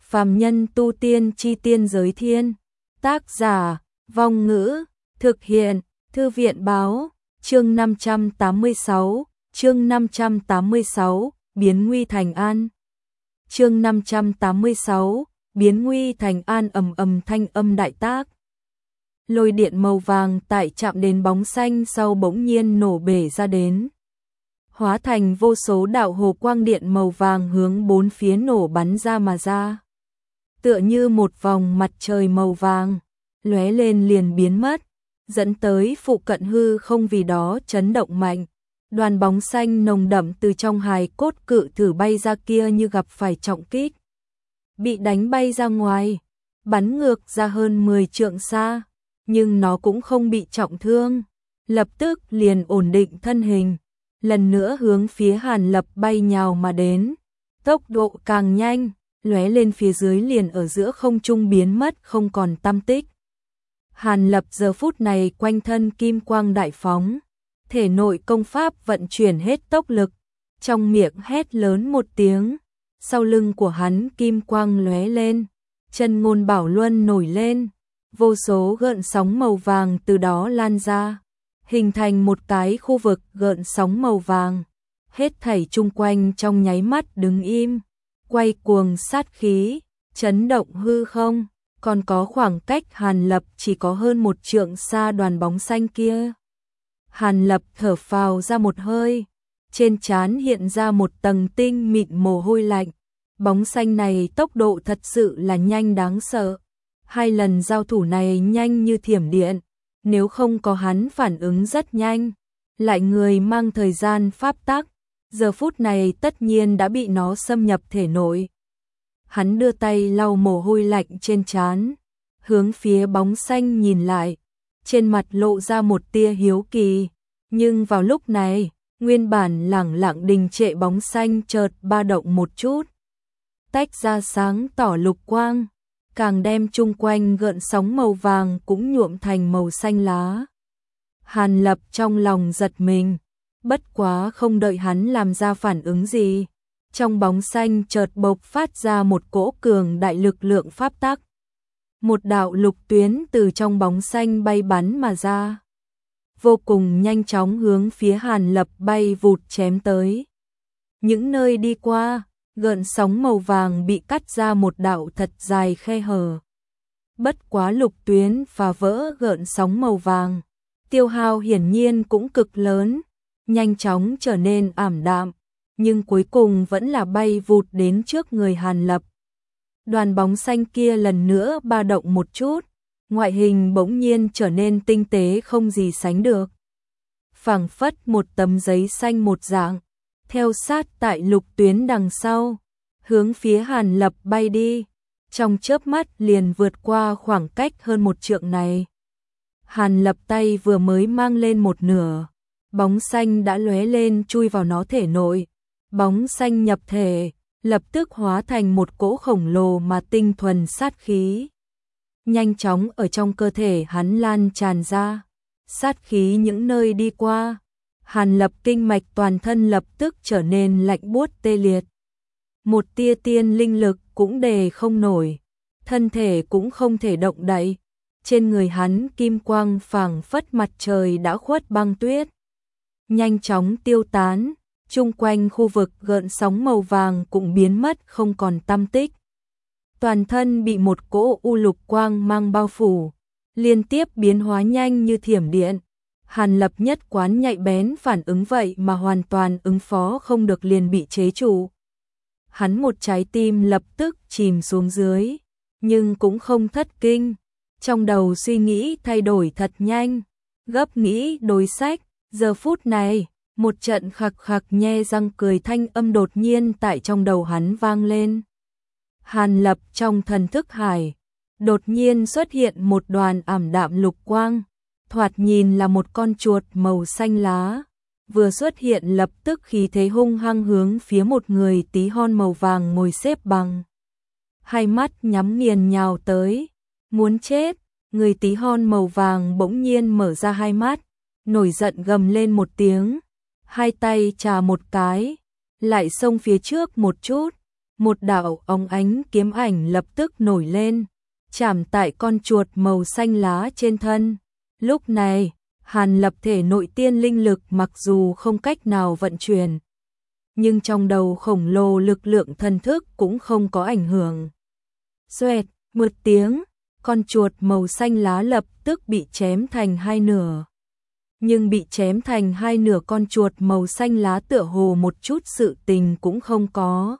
Phàm nhân tu tiên chi tiên giới thiên. Tác giả, Vong Ngữ, thực hiện, Thư viện báo, chương 586, biến nguy thành an. Chương 586, biến nguy thành an. Ầm ầm thanh âm đại tác. Lôi điện màu vàng tại chạm đến bóng xanh sau bỗng nhiên nổ bể ra đến. Hóa thành vô số đạo hồ quang điện màu vàng hướng bốn phía nổ bắn ra mà ra. Tựa như một vòng mặt trời màu vàng, lóe lên liền biến mất, dẫn tới phụ cận hư không vì đó chấn động mạnh. Đoàn bóng xanh nồng đậm từ trong hài cốt cự thử bay ra kia như gặp phải trọng kích. Bị đánh bay ra ngoài, bắn ngược ra hơn 10 trượng xa, nhưng nó cũng không bị trọng thương, lập tức liền ổn định thân hình, lần nữa hướng phía Hàn Lập bay nhào mà đến, tốc độ càng nhanh, lóe lên phía dưới liền ở giữa không trung biến mất không còn tăm tích. Hàn Lập giờ phút này quanh thân kim quang đại phóng, thể nội công pháp vận chuyển hết tốc lực, trong miệng hét lớn một tiếng, sau lưng của hắn kim quang lóe lên, chân ngôn bảo luân nổi lên, vô số gợn sóng màu vàng từ đó lan ra, hình thành một cái khu vực gợn sóng màu vàng, hết thảy chung quanh trong nháy mắt đứng im, quay cuồng sát khí, chấn động hư không, còn có khoảng cách Hàn Lập chỉ có hơn 1 trượng xa đoàn bóng xanh kia. Hàn Lập thở phào ra một hơi, trên trán hiện ra một tầng tinh mịn mồ hôi lạnh, bóng xanh này tốc độ thật sự là nhanh đáng sợ. 2 lần giao thủ này nhanh như thiểm điện, nếu không có hắn phản ứng rất nhanh, lại người mang thời gian pháp tắc, giờ phút này tất nhiên đã bị nó xâm nhập thể nội. Hắn đưa tay lau mồ hôi lạnh trên trán, hướng phía bóng xanh nhìn lại, trên mặt lộ ra một tia hiếu kỳ, nhưng vào lúc này, nguyên bản lẳng lặng đình trệ bóng xanh chợt ba động một chút, tách ra sáng tỏ lục quang, càng đem chung quanh gợn sóng màu vàng cũng nhuộm thành màu xanh lá. Hàn Lập trong lòng giật mình, bất quá không đợi hắn làm ra phản ứng gì, trong bóng xanh chợt bộc phát ra một cỗ cường đại lực lượng pháp tắc. Một đạo lục tuyến từ trong bóng xanh bay bắn mà ra, vô cùng nhanh chóng hướng phía Hàn Lập bay vụt chém tới. Những nơi đi qua, gợn sóng màu vàng bị cắt ra một đạo thật dài khe hở. Bất quá lục tuyến phá vỡ gợn sóng màu vàng, tiêu hao hiển nhiên cũng cực lớn, nhanh chóng trở nên ảm đạm, nhưng cuối cùng vẫn là bay vụt đến trước người Hàn Lập. Đoàn bóng xanh kia lần nữa ba động một chút, ngoại hình bỗng nhiên trở nên tinh tế không gì sánh được. Phảng phất một tấm giấy xanh một dạng, theo sát tại lục tuyến đằng sau, hướng phía Hàn Lập bay đi, trong chớp mắt liền vượt qua khoảng cách hơn 1 trượng này. Hàn Lập tay vừa mới mang lên một nửa, bóng xanh đã lóe lên chui vào nó thể nội, bóng xanh nhập thể, lập tức hóa thành một cỗ khổng lồ mà tinh thuần sát khí. Nhanh chóng ở trong cơ thể hắn lan tràn ra, sát khí những nơi đi qua. Hàn Lập kinh mạch toàn thân lập tức trở nên lạnh buốt tê liệt. Một tia tiên linh lực cũng đề không nổi, thân thể cũng không thể động đậy. Trên người hắn kim quang phảng phất mặt trời đã khuất băng tuyết, nhanh chóng tiêu tán, chung quanh khu vực gợn sóng màu vàng cũng biến mất không còn tăm tích. Toàn thân bị một cỗ u lục quang mang bao phủ, liên tiếp biến hóa nhanh như thiểm điện. Hàn Lập nhất quán nhạy bén phản ứng vậy mà hoàn toàn ứng phó không được liền bị chế trụ. Hắn một trái tim lập tức chìm xuống dưới, nhưng cũng không thất kinh. Trong đầu suy nghĩ thay đổi thật nhanh, gấp nghĩ đối sách. Giờ phút này, một trận khặc khặc nhe răng cười thanh âm đột nhiên tại trong đầu hắn vang lên. Hàn Lập trong thần thức hải, đột nhiên xuất hiện một đoàn ảm đạm lục quang, thoạt nhìn là một con chuột màu xanh lá, vừa xuất hiện lập tức khí thế hung hăng hướng phía một người tí hon màu vàng ngồi xếp bằng. Hai mắt nhắm nghiền nhào tới, muốn chết, người tí hon màu vàng bỗng nhiên mở ra hai mắt, nổi giận gầm lên một tiếng, hai tay chà một cái, lại xông phía trước một chút, một đạo óng ánh kiếm ảnh lập tức nổi lên, chạm tại con chuột màu xanh lá trên thân. Lúc này, Hàn Lập thể nội tiên linh lực mặc dù không cách nào vận chuyển, nhưng trong đầu khổng lồ lực lượng thần thức cũng không có ảnh hưởng. Xoẹt, một tiếng, con chuột màu xanh lá lập tức bị chém thành hai nửa. Nhưng bị chém thành hai nửa con chuột màu xanh lá tựa hồ một chút sự tình cũng không có.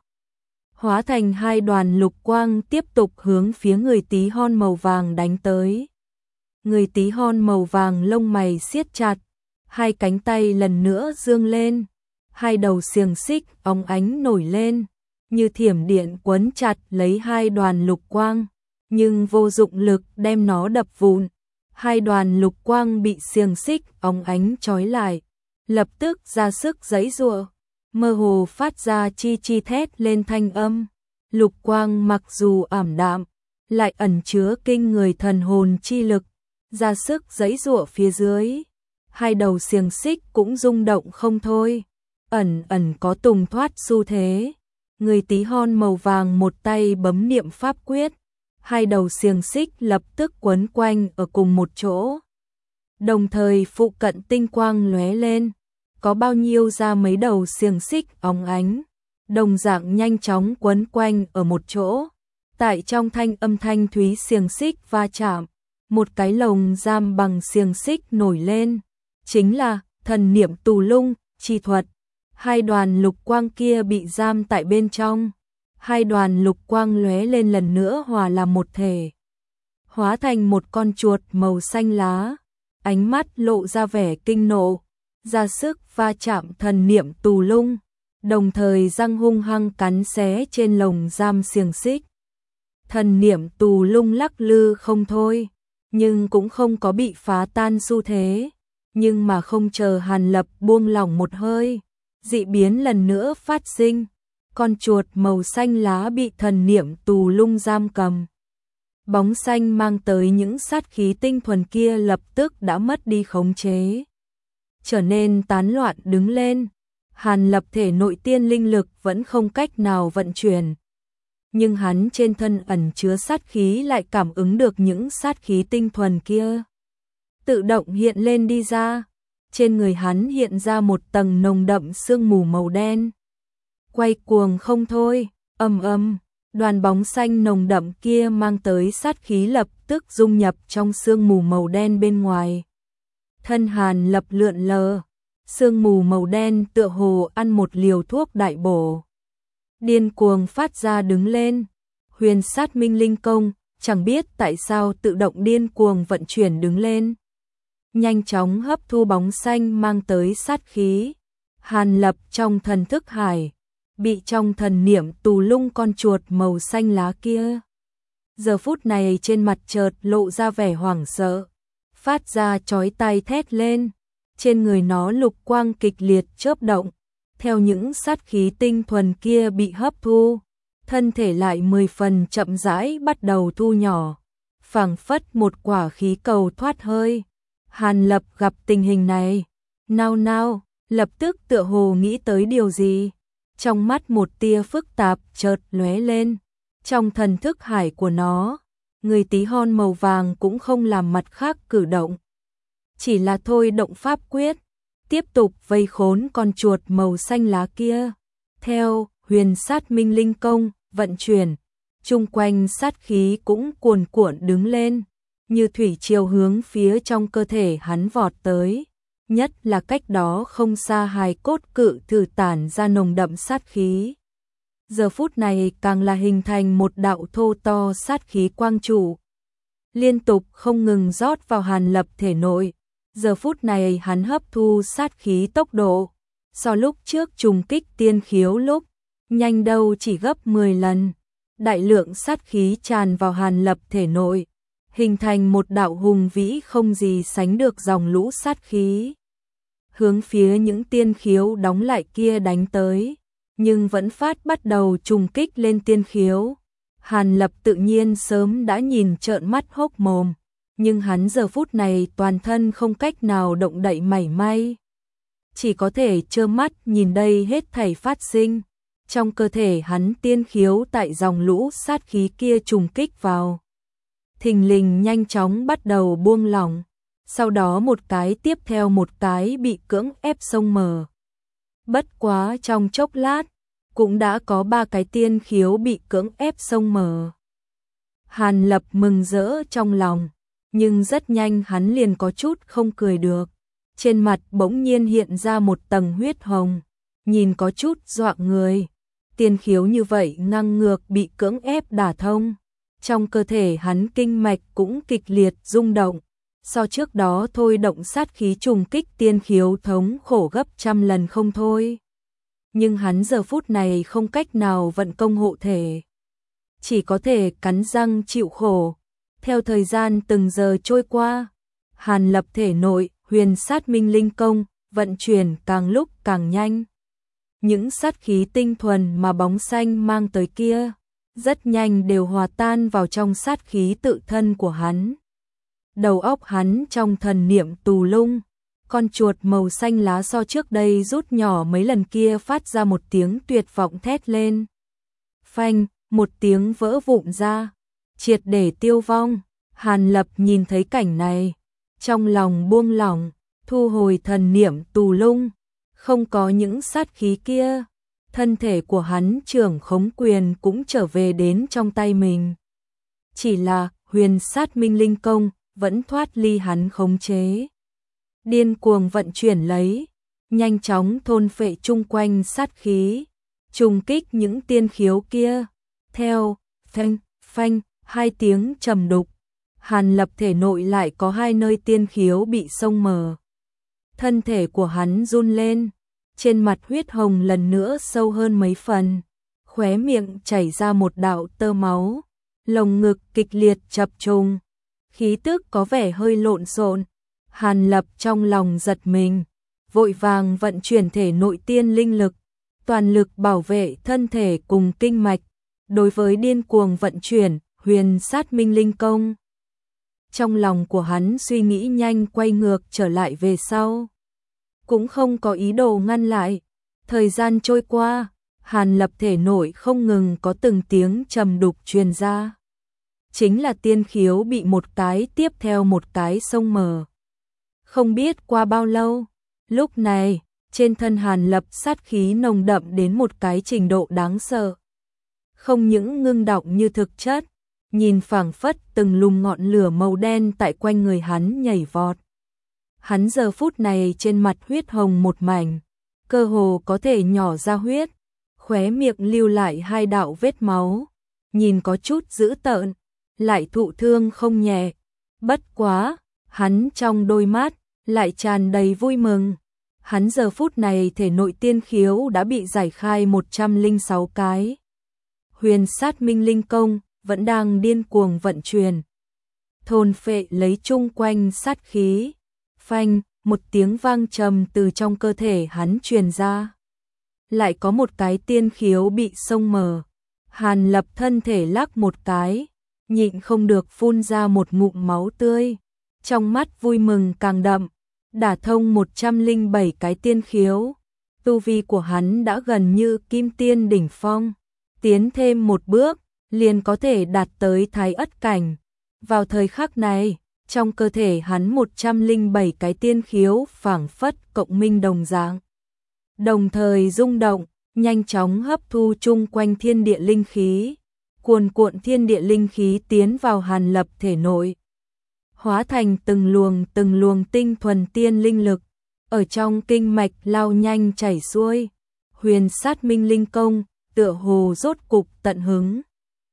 Hóa thành hai đoàn lục quang tiếp tục hướng phía người tí hon màu vàng đánh tới. Người tí hon màu vàng lông mày siết chặt, hai cánh tay lần nữa dương lên, hai đầu xiềng xích óng ánh nổi lên, như thiểm điện quấn chặt lấy hai đoàn lục quang, nhưng vô dụng lực đem nó đập vụn. Hai đoàn lục quang bị xiềng xích óng ánh trói lại, lập tức ra sức giãy giụa, mơ hồ phát ra chi chi thét lên thanh âm. Lục quang mặc dù ảm đạm, lại ẩn chứa kinh người thần hồn chi lực, ra sức giãy giụa phía dưới. Hai đầu xiềng xích cũng rung động không thôi, ẩn ẩn có tùng thoát xu thế. Người tí hon màu vàng một tay bấm niệm pháp quyết, hai đầu xiềng xích lập tức quấn quanh ở cùng một chỗ. Đồng thời phụ cận tinh quang lóe lên, có bao nhiêu ra mấy đầu xiềng xích óng ánh, đồng dạng nhanh chóng quấn quanh ở một chỗ. Tại trong thanh âm thanh thúy xiềng xích va chạm, một cái lồng giam bằng xiềng xích nổi lên, chính là thần niệm tù lung chi thuật. Hai đoàn lục quang kia bị giam tại bên trong, hai đoàn lục quang lóe lên lần nữa hòa làm một thể, hóa thành một con chuột màu xanh lá, ánh mắt lộ ra vẻ kinh nộ, ra sức va chạm thần niệm tù lung, đồng thời răng hung hăng cắn xé trên lồng giam xiềng xích. Thần niệm tù lung lắc lư không thôi, nhưng cũng không có bị phá tan xu thế. Nhưng mà không chờ Hàn Lập buông lỏng một hơi, dị biến lần nữa phát sinh. Con chuột màu xanh lá bị thần niệm tù lung giam cầm. Bóng xanh mang tới những sát khí tinh thuần kia lập tức đã mất đi khống chế, trở nên tán loạn đứng lên. Hàn Lập thể nội tiên linh lực vẫn không cách nào vận chuyển, nhưng hắn trên thân ẩn chứa sát khí lại cảm ứng được những sát khí tinh thuần kia, tự động hiện lên đi ra. Trên người hắn hiện ra một tầng nồng đậm sương mù màu đen, quay cuồng không thôi. Ầm ầm, đoàn bóng xanh nồng đậm kia mang tới sát khí lập tức dung nhập trong sương mù màu đen bên ngoài. Thân Hàn Lập lượn lờ, sương mù màu đen tựa hồ ăn một liều thuốc đại bổ, điên cuồng phát ra đứng lên. Huyền sát minh linh công chẳng biết tại sao tự động điên cuồng vận chuyển đứng lên, nhanh chóng hấp thu bóng xanh mang tới sát khí. Hàn Lập trong thần thức hải bị trong thần niệm tù lung con chuột màu xanh lá kia, giờ phút này trên mặt chợt lộ ra vẻ hoảng sợ, phát ra chói tai thét lên. Trên người nó lục quang kịch liệt chớp động, theo những sát khí tinh thuần kia bị hấp thu, thân thể lại 10 phần chậm rãi bắt đầu thu nhỏ, phảng phất một quả khí cầu thoát hơi. Hàn Lập gặp tình hình này, nao nao, lập tức tựa hồ nghĩ tới điều gì, trong mắt một tia phức tạp chợt lóe lên. Trong thần thức hải của nó, người tí hon màu vàng cũng không làm mặt khác cử động, chỉ là thôi động pháp quyết, tiếp tục vây khốn con chuột màu xanh lá kia. Theo huyền sát minh linh công vận chuyển, chung quanh sát khí cũng cuồn cuộn đứng lên, như thủy triều hướng phía trong cơ thể hắn vọt tới. Nhất là cách đó không xa hài cốt cự thử tản ra nồng đậm sát khí, giờ phút này càng là hình thành một đạo thô to sát khí quang trụ, liên tục không ngừng rót vào Hàn Lập thể nội. Giờ phút này hắn hấp thu sát khí tốc độ so lúc trước trùng kích tiên khiếu lúc nhanh đâu chỉ gấp 10 lần. Đại lượng sát khí tràn vào Hàn Lập thể nội, hình thành một đạo hùng vĩ không gì sánh được dòng lũ sát khí, hướng phía những tiên khiếu đóng lại kia đánh tới, nhưng vẫn phát bắt đầu trùng kích lên tiên khiếu. Hàn Lập tự nhiên sớm đã nhìn trợn mắt hốc mồm, nhưng hắn giờ phút này toàn thân không cách nào động đậy mảy may, chỉ có thể trơ mắt nhìn đây hết thảy phát sinh. Trong cơ thể hắn tiên khiếu tại dòng lũ sát khí kia trùng kích vào. Thình lình nhanh chóng bắt đầu buông lỏng, sau đó một cái tiếp theo một cái bị cưỡng ép xông mở. Bất quá trong chốc lát, cũng đã có 3 cái tiên khiếu bị cưỡng ép xông mở. Hàn Lập mừng rỡ trong lòng, nhưng rất nhanh hắn liền có chút không cười được. Trên mặt bỗng nhiên hiện ra một tầng huyết hồng, nhìn có chút dọa người. Tiên khiếu như vậy ngang ngược bị cưỡng ép đả thông. Trong cơ thể hắn kinh mạch cũng kịch liệt rung động. So trước đó thôi động sát khí trùng kích tiên khiếu thống khổ gấp trăm lần không thôi. Nhưng hắn giờ phút này không cách nào vận công hộ thể. Chỉ có thể cắn răng chịu khổ. Theo thời gian từng giờ trôi qua, Hàn Lập thể nội huyền sát minh linh công vận chuyển càng lúc càng nhanh. Những sát khí tinh thuần mà bóng xanh mang tới kia, rất nhanh đều hòa tan vào trong sát khí tự thân của hắn. Đầu óc hắn trong thần niệm tù lung, con chuột màu xanh lá so trước đây rút nhỏ mấy lần kia phát ra một tiếng tuyệt vọng thét lên. Phanh, một tiếng vỡ vụn ra, triệt để tiêu vong. Hàn Lập nhìn thấy cảnh này, trong lòng buông lỏng, thu hồi thần niệm tù lung, không có những sát khí kia, thân thể của hắn trưởng khống quyền cũng trở về đến trong tay mình. Chỉ là huyền sát minh linh công vẫn thoát ly hắn khống chế. Điên cuồng vận chuyển lấy, nhanh chóng thôn phệ chung quanh sát khí, trùng kích những tiên khiếu kia. Theo, phanh, phanh, 2 tiếng trầm đục, Hàn Lập thể nội lại có 2 nơi tiên khiếu bị xông mở. Thân thể của hắn run lên, trên mặt huyết hồng lần nữa sâu hơn mấy phần, khóe miệng chảy ra một đạo tơ máu, lồng ngực kịch liệt chập trùng, khí tức có vẻ hơi lộn xộn. Hàn Lập trong lòng giật mình, vội vàng vận chuyển thể nội tiên linh lực, toàn lực bảo vệ thân thể cùng kinh mạch. Đối với điên cuồng vận chuyển huyền sát minh linh công, trong lòng của hắn suy nghĩ nhanh quay ngược trở lại về sau, cũng không có ý đồ ngăn lại. Thời gian trôi qua, Hàn Lập thể nội không ngừng có từng tiếng trầm đục truyền ra, chính là tiên khiếu bị một cái tiếp theo một cái xông mở. Không biết qua bao lâu, lúc này trên thân Hàn Lập sát khí nồng đậm đến một cái trình độ đáng sợ, không những ngưng đọng như thực chất, nhìn phảng phất từng lùm ngọn lửa màu đen tại quanh người hắn nhảy vọt. Hắn giờ phút này trên mặt huyết hồng một mảnh, cơ hồ có thể nhỏ ra huyết, khóe miệng lưu lại 2 đạo vết máu, nhìn có chút dữ tợn, lại thụ thương không nhẹ. Bất quá, hắn trong đôi mắt lại tràn đầy vui mừng. Hắn giờ phút này thể nội tiên khiếu đã bị giải khai 106 cái. Huyền sát minh linh công vẫn đang điên cuồng vận chuyển, thôn phệ lấy chung quanh sát khí. Phanh, một tiếng vang trầm từ trong cơ thể hắn truyền ra. Lại có một cái tiên khiếu bị xông mở. Hàn Lập thân thể lắc một cái, nhịn không được phun ra một ngụm máu tươi. Trong mắt vui mừng càng đậm, đả thông 107 cái tiên khiếu. Tu vi của hắn đã gần như kim tiên đỉnh phong, tiến thêm một bước, liền có thể đạt tới thái ất cảnh. Vào thời khắc này, trong cơ thể hắn 107 cái tiên khiếu phảng phất cộng minh đồng dạng, đồng thời rung động, nhanh chóng hấp thu chung quanh thiên địa linh khí, cuồn cuộn thiên địa linh khí tiến vào Hàn Lập thể nội, hóa thành từng luồng tinh thuần tiên linh lực, ở trong kinh mạch lao nhanh chảy xuôi. Huyền sát minh linh công tựa hồ rốt cục tận hứng,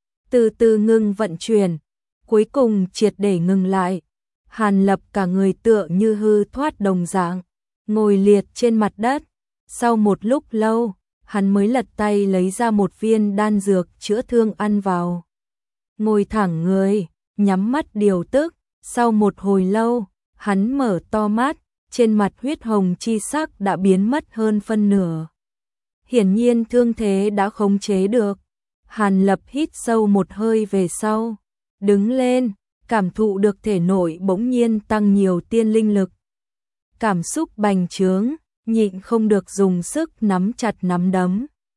từ từ ngừng vận chuyển, cuối cùng triệt để ngừng lại. Hàn Lập cả người tựa như hư thoát đồng dạng, ngồi liệt trên mặt đất. Sau một lúc lâu, hắn mới lật tay lấy ra một viên đan dược chữa thương ăn vào. Ngồi thẳng người, nhắm mắt điều tức. Sau một hồi lâu, hắn mở to mắt, trên mặt huyết hồng chi sắc đã biến mất hơn phân nửa. Hiển nhiên thương thế đã khống chế được. Hàn Lập hít sâu một hơi về sau, đứng lên, cảm thụ được thể nội bỗng nhiên tăng nhiều tiên linh lực. Cảm xúc bành trướng, nhịn không được dùng sức nắm chặt nắm đấm.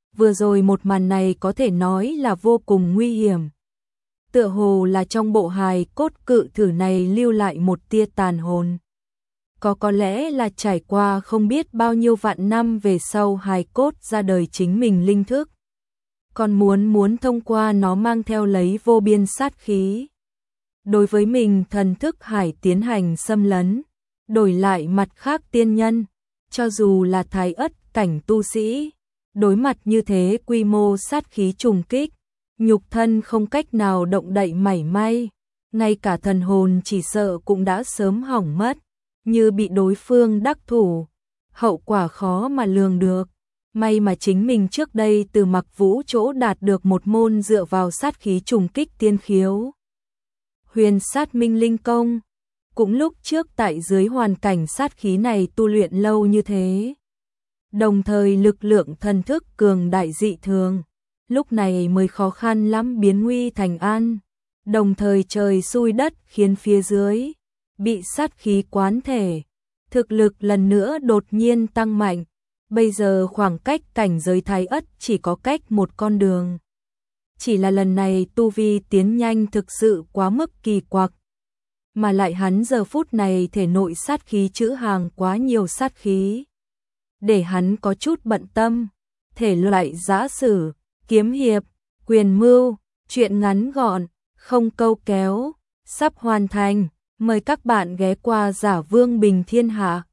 Vừa rồi một màn này có thể nói là vô cùng nguy hiểm. Tựa hồ là trong bộ hài cốt cự thử này lưu lại một tia tàn hồn. Có lẽ là trải qua không biết bao nhiêu vạn năm về sau hài cốt ra đời chính mình linh thức. Còn muốn thông qua nó mang theo lấy vô biên sát khí. Đối với mình thần thức hải tiến hành xâm lấn, đổi lại mặt khác tiên nhân, cho dù là thái ất cảnh tu sĩ, đối mặt như thế quy mô sát khí trùng kích, nhục thân không cách nào động đậy mảy may, ngay cả thần hồn chỉ sợ cũng đã sớm hỏng mất, như bị đối phương đắc thủ, hậu quả khó mà lường được. May mà chính mình trước đây từ Mặc Vũ chỗ đạt được một môn dựa vào sát khí trùng kích tiên khiếu. Huyền sát minh linh công, cũng lúc trước tại dưới hoàn cảnh sát khí này tu luyện lâu như thế. Đồng thời lực lượng thần thức cường đại dị thường, lúc này mới khó khăn lắm biến nguy thành an. Đồng thời trời xui đất khiến phía dưới bị sát khí quán thể, thực lực lần nữa đột nhiên tăng mạnh. Bây giờ khoảng cách cảnh giới thái ất chỉ có cách một con đường. Chỉ là lần này tu vi tiến nhanh thực sự quá mức kỳ quặc. Mà lại hắn giờ phút này thể nội sát khí trữ hàng quá nhiều sát khí. Để hắn có chút bận tâm. Thể loại giã sử, kiếm hiệp, quyền mưu, truyện ngắn gọn, không câu kéo, sắp hoàn thành. Mời các bạn ghé qua Giả Vương Bình Thiên Hạ.